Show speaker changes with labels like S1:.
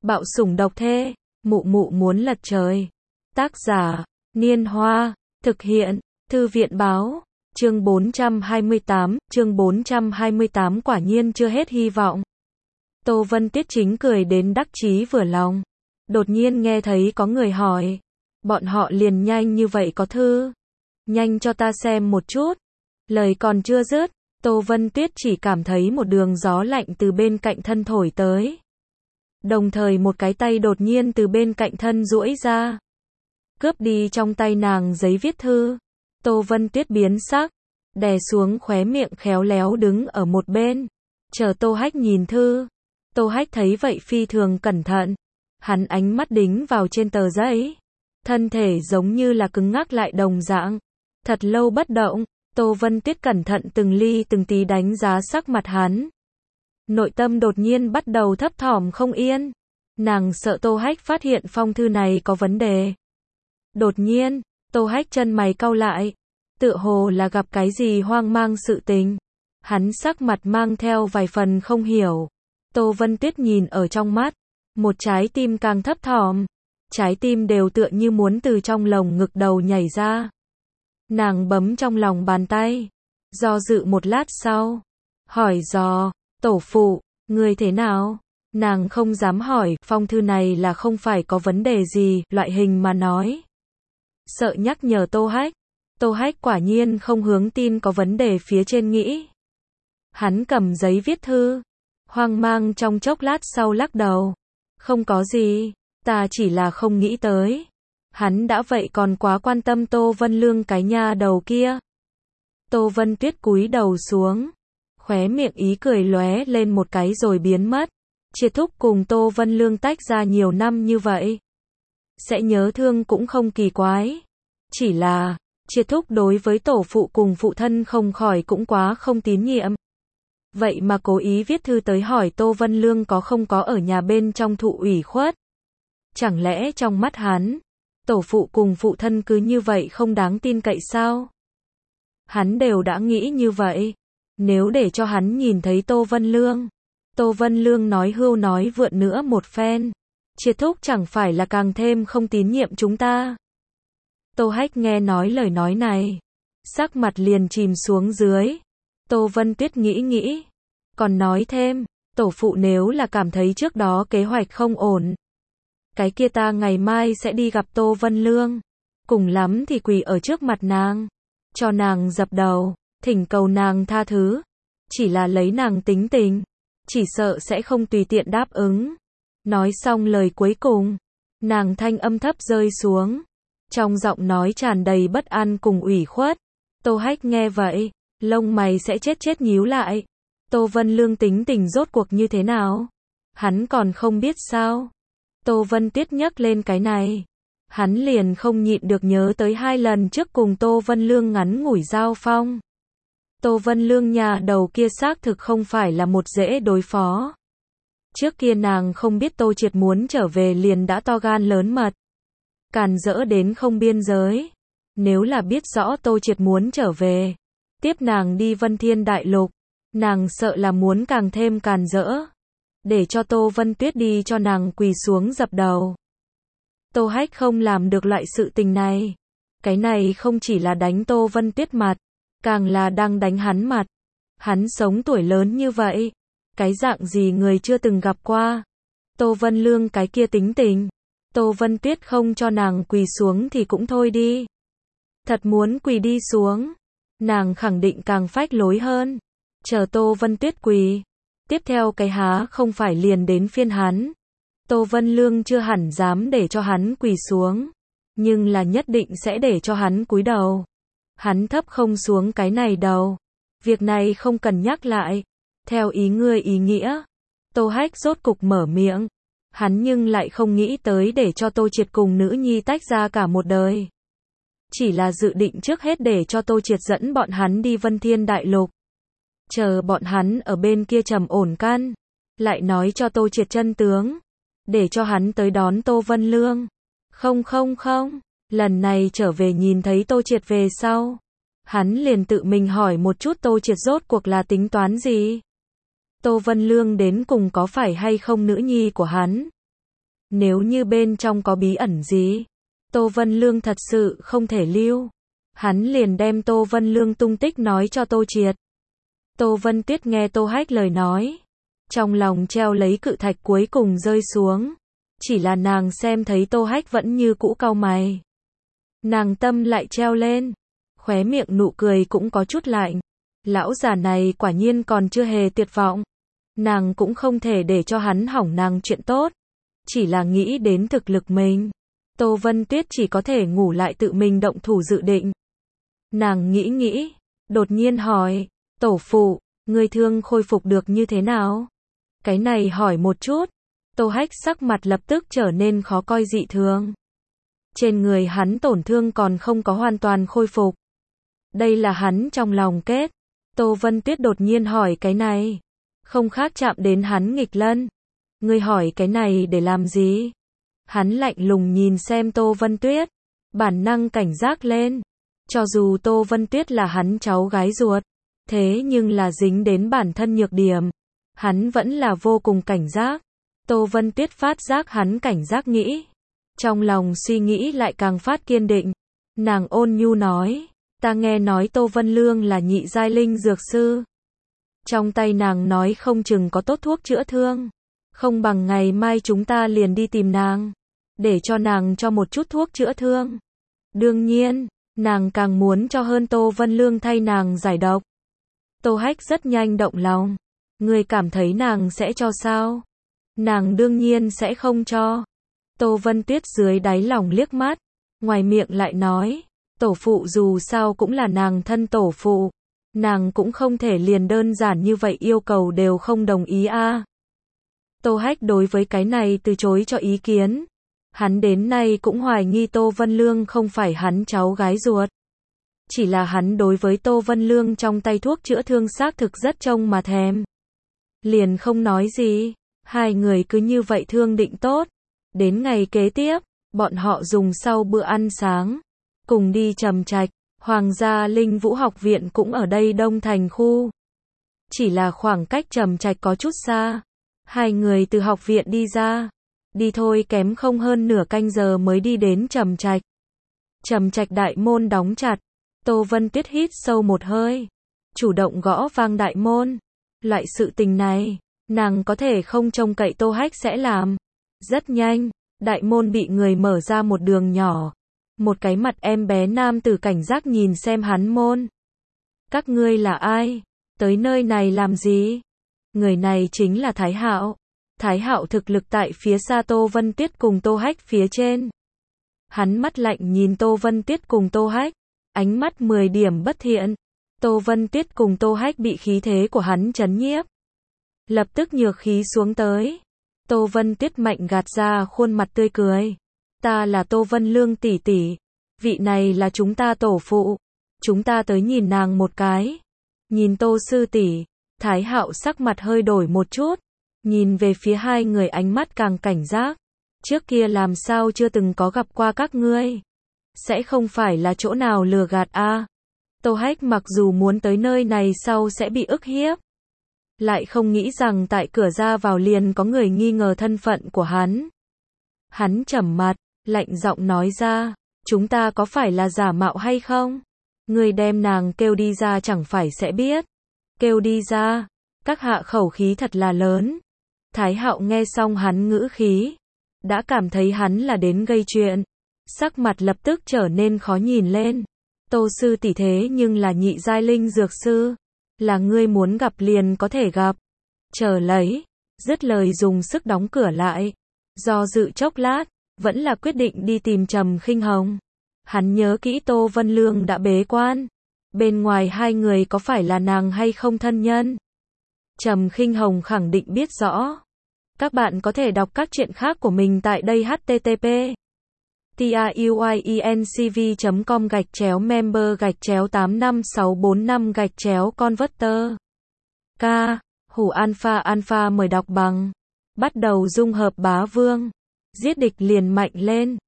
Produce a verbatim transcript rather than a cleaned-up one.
S1: Bạo sủng độc thê, mụ mụ muốn lật trời. Tác giả, Niên Hoa, thực hiện, Thư viện báo, chương bốn trăm hai mươi tám, chương bốn trăm hai mươi tám quả nhiên chưa hết hy vọng. Tô Vân Tiết chính cười đến đắc chí vừa lòng. Đột nhiên nghe thấy có người hỏi, bọn họ liền nhanh như vậy có thư? Nhanh cho ta xem một chút. Lời còn chưa dứt, Tô Vân Tuyết chỉ cảm thấy một đường gió lạnh từ bên cạnh thân thổi tới. Đồng thời một cái tay đột nhiên từ bên cạnh thân duỗi ra, cướp đi trong tay nàng giấy viết thư. Tô Vân Tuyết biến sắc, đè xuống khóe miệng khéo léo đứng ở một bên, chờ Tô Hách nhìn thư. Tô Hách thấy vậy phi thường cẩn thận, hắn ánh mắt đính vào trên tờ giấy, thân thể giống như là cứng ngắc lại đồng dạng, thật lâu bất động. Tô Vân Tuyết cẩn thận từng ly từng tí đánh giá sắc mặt hắn. Nội tâm đột nhiên bắt đầu thấp thỏm không yên. Nàng sợ Tô Hách phát hiện phong thư này có vấn đề. Đột nhiên, Tô Hách chân mày cau lại, tựa hồ là gặp cái gì hoang mang sự tình. Hắn sắc mặt mang theo vài phần không hiểu. Tô Vân Tuyết nhìn ở trong mắt, một trái tim càng thấp thỏm, trái tim đều tựa như muốn từ trong lồng ngực đầu nhảy ra. Nàng bấm trong lòng bàn tay, do dự một lát sau, hỏi dò, tổ phụ, người thế nào? Nàng không dám hỏi, phong thư này là không phải có vấn đề gì, loại hình mà nói. Sợ nhắc nhở Tô Hách, Tô Hách quả nhiên không hướng tin có vấn đề phía trên nghĩ. Hắn cầm giấy viết thư, hoang mang trong chốc lát sau lắc đầu. Không có gì, ta chỉ là không nghĩ tới. Hắn đã vậy còn quá quan tâm Tô Vân Lương cái nha đầu kia. Tô Vân Tuyết cúi đầu xuống, khóe miệng ý cười lóe lên một cái rồi biến mất. Triệt thúc cùng Tô Vân Lương tách ra nhiều năm như vậy, sẽ nhớ thương cũng không kỳ quái. Chỉ là, Triệt thúc đối với tổ phụ cùng phụ thân không khỏi cũng quá không tín nhiệm. Vậy mà cố ý viết thư tới hỏi Tô Vân Lương có không có ở nhà bên trong thụ ủy khuất. Chẳng lẽ trong mắt hắn, tổ phụ cùng phụ thân cứ như vậy không đáng tin cậy sao? Hắn đều đã nghĩ như vậy. Nếu để cho hắn nhìn thấy Tô Vân Lương, Tô Vân Lương nói hưu nói vượn nữa một phen, Triệt thúc chẳng phải là càng thêm không tín nhiệm chúng ta. Tô Hách nghe nói lời nói này, sắc mặt liền chìm xuống dưới. Tô Vân Tuyết nghĩ nghĩ, còn nói thêm, tổ phụ nếu là cảm thấy trước đó kế hoạch không ổn, cái kia ta ngày mai sẽ đi gặp Tô Vân Lương, cùng lắm thì quỳ ở trước mặt nàng, cho nàng dập đầu, thỉnh cầu nàng tha thứ. Chỉ là lấy nàng tính tình, chỉ sợ sẽ không tùy tiện đáp ứng. Nói xong lời cuối cùng, nàng thanh âm thấp rơi xuống, trong giọng nói tràn đầy bất an cùng ủy khuất. Tô Hách nghe vậy, lông mày sẽ chết chết nhíu lại. Tô Vân Lương tính tình rốt cuộc như thế nào? Hắn còn không biết sao? Tô Vân Tiết nhắc lên cái này, hắn liền không nhịn được nhớ tới hai lần trước cùng Tô Vân Lương ngắn ngủi giao phong. Tô Vân Lương nhà đầu kia xác thực không phải là một dễ đối phó. Trước kia nàng không biết Tô Triệt muốn trở về liền đã to gan lớn mật, càn rỡ đến không biên giới. Nếu là biết rõ Tô Triệt muốn trở về, tiếp nàng đi Vân Thiên Đại Lục, nàng sợ là muốn càng thêm càn rỡ, để cho Tô Vân Tuyết đi cho nàng quỳ xuống dập đầu. Tô Hách không làm được loại sự tình này. Cái này không chỉ là đánh Tô Vân Tuyết mặt, càng là đang đánh hắn mặt. Hắn sống tuổi lớn như vậy, cái dạng gì người chưa từng gặp qua. Tô Vân Lương cái kia tính tình, Tô Vân Tuyết không cho nàng quỳ xuống thì cũng thôi đi. Thật muốn quỳ đi xuống, nàng khẳng định càng phách lối hơn. Chờ Tô Vân Tuyết quỳ, tiếp theo cái há không phải liền đến phiên hắn. Tô Vân Lương chưa hẳn dám để cho hắn quỳ xuống, nhưng là nhất định sẽ để cho hắn cúi đầu. Hắn thấp không xuống cái này đầu. Việc này không cần nhắc lại. Theo ý ngươi ý nghĩa. Tô Hách rốt cục mở miệng. Hắn nhưng lại không nghĩ tới để cho Tô Triệt cùng nữ nhi tách ra cả một đời. Chỉ là dự định trước hết để cho Tô Triệt dẫn bọn hắn đi Vân Thiên Đại Lục. Chờ bọn hắn ở bên kia trầm ổn căn, lại nói cho Tô Triệt chân tướng, để cho hắn tới đón Tô Vân Lương. Không không không, lần này trở về nhìn thấy Tô Triệt về sau, hắn liền tự mình hỏi một chút Tô Triệt rốt cuộc là tính toán gì. Tô Vân Lương đến cùng có phải hay không nữ nhi của hắn? Nếu như bên trong có bí ẩn gì, Tô Vân Lương thật sự không thể lưu. Hắn liền đem Tô Vân Lương tung tích nói cho Tô Triệt. Tô Vân Tuyết nghe Tô Hách lời nói, trong lòng treo lấy cự thạch cuối cùng rơi xuống. Chỉ là nàng xem thấy Tô Hách vẫn như cũ cau mày. Nàng tâm lại treo lên, khóe miệng nụ cười cũng có chút lạnh. Lão già này quả nhiên còn chưa hề tuyệt vọng. Nàng cũng không thể để cho hắn hỏng nàng chuyện tốt. Chỉ là nghĩ đến thực lực mình, Tô Vân Tuyết chỉ có thể ngủ lại tự mình động thủ dự định. Nàng nghĩ nghĩ, đột nhiên hỏi, tổ phụ, người thương khôi phục được như thế nào? Cái này hỏi một chút, Tô Hách sắc mặt lập tức trở nên khó coi dị thường. Trên người hắn tổn thương còn không có hoàn toàn khôi phục. Đây là hắn trong lòng kết. Tô Vân Tuyết đột nhiên hỏi cái này, không khác chạm đến hắn nghịch lân. Ngươi hỏi cái này để làm gì? Hắn lạnh lùng nhìn xem Tô Vân Tuyết, bản năng cảnh giác lên. Cho dù Tô Vân Tuyết là hắn cháu gái ruột, thế nhưng là dính đến bản thân nhược điểm, hắn vẫn là vô cùng cảnh giác. Tô Vân Tuyết phát giác hắn cảnh giác nghĩ, trong lòng suy nghĩ lại càng phát kiên định. Nàng ôn nhu nói, ta nghe nói Tô Vân Lương là nhị giai linh dược sư. Trong tay nàng nói không chừng có tốt thuốc chữa thương. Không bằng ngày mai chúng ta liền đi tìm nàng, để cho nàng cho một chút thuốc chữa thương. Đương nhiên, nàng càng muốn cho hơn Tô Vân Lương thay nàng giải độc. Tô Hách rất nhanh động lòng. Người cảm thấy nàng sẽ cho sao? Nàng đương nhiên sẽ không cho. Tô Vân Tuyết dưới đáy lòng liếc mắt, ngoài miệng lại nói, tổ phụ dù sao cũng là nàng thân tổ phụ. Nàng cũng không thể liền đơn giản như vậy yêu cầu đều không đồng ý a. À. Tô Hách đối với cái này từ chối cho ý kiến. Hắn đến nay cũng hoài nghi Tô Vân Lương không phải hắn cháu gái ruột. Chỉ là hắn đối với Tô Vân Lương trong tay thuốc chữa thương xác thực rất trông mà thèm. Liền không nói gì, hai người cứ như vậy thương định tốt. Đến ngày kế tiếp, bọn họ dùng sau bữa ăn sáng, cùng đi Trầm Trạch. Hoàng gia Linh Vũ học viện cũng ở đây Đông Thành khu. Chỉ là khoảng cách Trầm Trạch có chút xa. Hai người từ học viện đi ra, đi thôi kém không hơn nửa canh giờ mới đi đến Trầm Trạch. Trầm Trạch đại môn đóng chặt. Tô Vân Tuyết hít sâu một hơi, chủ động gõ vang đại môn. Loại sự tình này, nàng có thể không trông cậy Tô Hách sẽ làm. Rất nhanh, đại môn bị người mở ra một đường nhỏ. Một cái mặt em bé nam tử cảnh giác nhìn xem hắn môn. Các ngươi là ai? Tới nơi này làm gì? Người này chính là Thái Hạo. Thái Hạo thực lực tại phía xa Tô Vân Tuyết cùng Tô Hách phía trên. Hắn mắt lạnh nhìn Tô Vân Tuyết cùng Tô Hách, ánh mắt mười điểm bất thiện. Tô Vân Tuyết cùng Tô Hách bị khí thế của hắn chấn nhiếp, lập tức nhược khí xuống tới. Tô Vân Tuyết mạnh gạt ra khuôn mặt tươi cười. Ta là Tô Vân Lương tỷ tỷ, vị này là chúng ta tổ phụ. Chúng ta tới nhìn nàng một cái. Nhìn Tô sư tỷ, Thái Hạo sắc mặt hơi đổi một chút, nhìn về phía hai người ánh mắt càng cảnh giác. Trước kia làm sao chưa từng có gặp qua các ngươi? Sẽ không phải là chỗ nào lừa gạt a? À? Tô Hách mặc dù muốn tới nơi này sau sẽ bị ức hiếp, lại không nghĩ rằng tại cửa ra vào liền có người nghi ngờ thân phận của hắn. Hắn trầm mặt, lạnh giọng nói ra, chúng ta có phải là giả mạo hay không? Người đem nàng kêu đi ra chẳng phải sẽ biết. Kêu đi ra, các hạ khẩu khí thật là lớn. Thái Hạo nghe xong hắn ngữ khí, đã cảm thấy hắn là đến gây chuyện. Sắc mặt lập tức trở nên khó nhìn lên. Tô sư tỷ thế nhưng là nhị giai linh dược sư. Là ngươi muốn gặp liền có thể gặp. Chờ lấy. Dứt lời dùng sức đóng cửa lại. Do dự chốc lát, vẫn là quyết định đi tìm Trầm Khinh Hồng. Hắn nhớ kỹ Tô Vân Lương đã bế quan. Bên ngoài hai người có phải là nàng hay không thân nhân? Trầm Khinh Hồng khẳng định biết rõ. Các bạn có thể đọc các truyện khác của mình tại đây h t t p truyencv chấm com gạch chéo member gạch chéo tám năm sáu bốn năm gạch chéo converter. K. Hủ Alpha Alpha mời đọc bằng. Bắt đầu dung hợp bá vương. Giết địch liền mạnh lên.